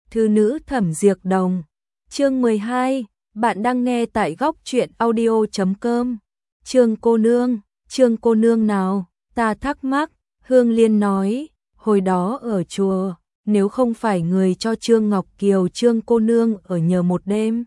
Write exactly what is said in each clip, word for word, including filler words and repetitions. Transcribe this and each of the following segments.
Thư nữ Thẩm Diệp Đồng. Chương mười hai, bạn đang nghe tại góc truyện audio chấm com. Trương cô nương, Trương cô nương nào? Ta thắc mắc. Hương Liên nói, hồi đó ở chùa, nếu không phải người cho Trương Ngọc Kiều Trương cô nương ở nhờ một đêm,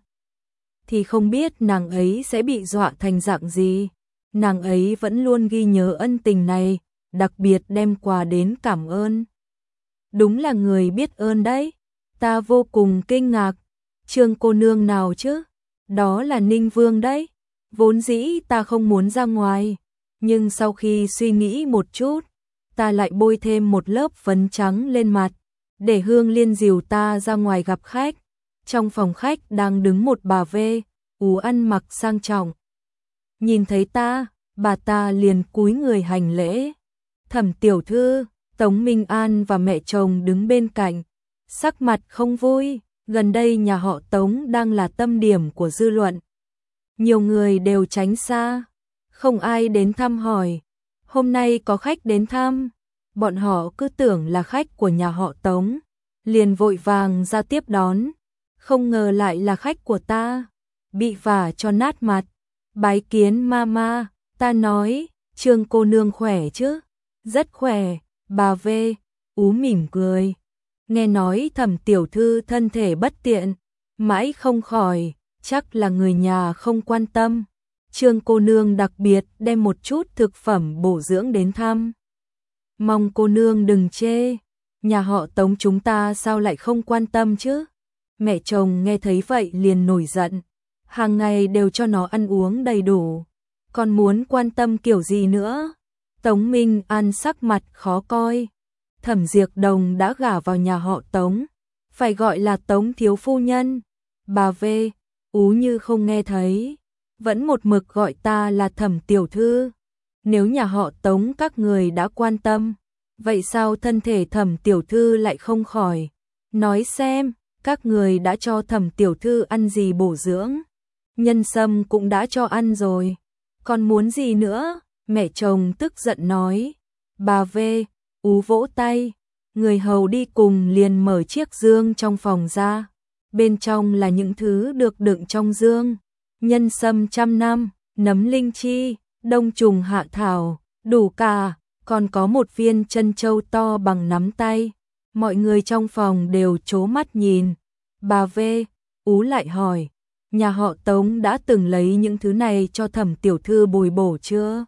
thì không biết nàng ấy sẽ bị dọa thành dạng gì. Nàng ấy vẫn luôn ghi nhớ ân tình này, đặc biệt đem quà đến cảm ơn. Đúng là người biết ơn đấy. Ta vô cùng kinh ngạc. Trương cô nương nào chứ? Đó là Ninh Vương đấy. Vốn dĩ ta không muốn ra ngoài, nhưng sau khi suy nghĩ một chút, ta lại bôi thêm một lớp phấn trắng lên mặt, để Hương Liên dìu ta ra ngoài gặp khách. Trong phòng khách đang đứng một bà vê, ú ăn mặc sang trọng. Nhìn thấy ta, bà ta liền cúi người hành lễ. Thẩm tiểu thư, Tống Minh An và mẹ chồng đứng bên cạnh, sắc mặt không vui. Gần đây nhà họ Tống đang là tâm điểm của dư luận. Nhiều người đều tránh xa, không ai đến thăm hỏi. Hôm nay có khách đến thăm, bọn họ cứ tưởng là khách của nhà họ Tống, liền vội vàng ra tiếp đón. Không ngờ lại là khách của ta, bị vả cho nát mặt. Bái kiến mama, ta nói, Trương cô nương khỏe chứ? Rất khỏe, bà vê, ú mỉm cười. Nghe nói Thẩm tiểu thư thân thể bất tiện, mãi không khỏi, chắc là người nhà không quan tâm. Trương cô nương đặc biệt đem một chút thực phẩm bổ dưỡng đến thăm. Mong cô nương đừng chê, nhà họ Tống chúng ta sao lại không quan tâm chứ? Mẹ chồng nghe thấy vậy liền nổi giận, hàng ngày đều cho nó ăn uống đầy đủ, còn muốn quan tâm kiểu gì nữa? Tống Minh An sắc mặt khó coi. Thẩm Diệp Đồng đã gả vào nhà họ Tống, phải gọi là Tống thiếu phu nhân. Bà vê, ú như không nghe thấy, vẫn một mực gọi ta là Thẩm tiểu thư. Nếu nhà họ Tống các người đã quan tâm, vậy sao thân thể Thẩm tiểu thư lại không khỏi? Nói xem, các người đã cho Thẩm tiểu thư ăn gì bổ dưỡng? Nhân sâm cũng đã cho ăn rồi, còn muốn gì nữa? Mẹ chồng tức giận nói. Bà vê, ú vỗ tay, người hầu đi cùng liền mở chiếc dương trong phòng ra. Bên trong là những thứ được đựng trong dương: nhân sâm trăm năm, nấm linh chi, đông trùng hạ thảo, đủ cả, còn có một viên chân châu to bằng nắm tay. Mọi người trong phòng đều trố mắt nhìn. Bà vê, ú lại hỏi, nhà họ Tống đã từng lấy những thứ này cho Thẩm tiểu thư bồi bổ chưa?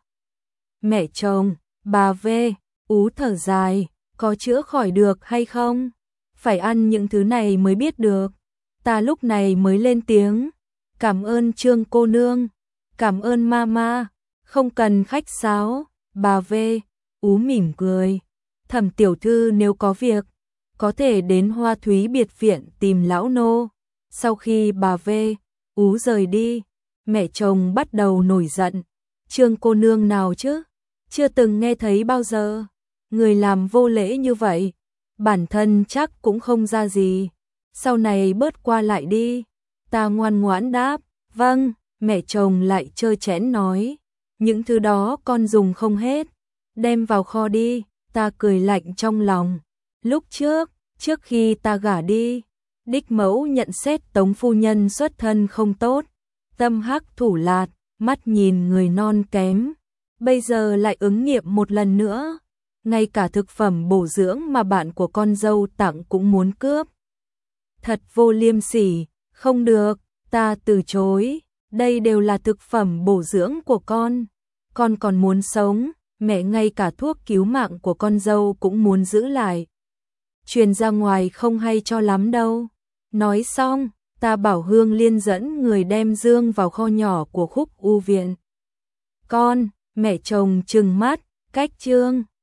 Mẹ chồng, bà vê, ú thở dài, có chữa khỏi được hay không? Phải ăn những thứ này mới biết được. Ta lúc này mới lên tiếng, cảm ơn Trương cô nương, cảm ơn mama, không cần khách sáo. Bà vê, ú mỉm cười. Thẩm tiểu thư nếu có việc, có thể đến Hoa Thúy biệt viện tìm lão nô. Sau khi bà vê, ú rời đi, mẹ chồng bắt đầu nổi giận. Trương cô nương nào chứ? Chưa từng nghe thấy bao giờ. Người làm vô lễ như vậy, bản thân chắc cũng không ra gì. Sau này bớt qua lại đi. Ta ngoan ngoãn đáp, vâng. Mẹ chồng lại trơ trẽn nói, những thứ đó con dùng không hết, đem vào kho đi. Ta cười lạnh trong lòng. Lúc trước, trước khi ta gả đi, đích mẫu nhận xét Tống phu nhân xuất thân không tốt, tâm hắc thủ lạt, mắt nhìn người non kém. Bây giờ lại ứng nghiệm một lần nữa, ngay cả thực phẩm bổ dưỡng mà bạn của con dâu tặng cũng muốn cướp. Thật vô liêm sỉ. Không được, ta từ chối. Đây đều là thực phẩm bổ dưỡng của con, con còn muốn sống. Mẹ ngay cả thuốc cứu mạng của con dâu cũng muốn giữ lại, truyền ra ngoài không hay cho lắm đâu. Nói xong, ta bảo Hương Liên dẫn người đem dương vào kho nhỏ của Khúc U viện. Con, mẹ chồng trừng mắt, cách Trương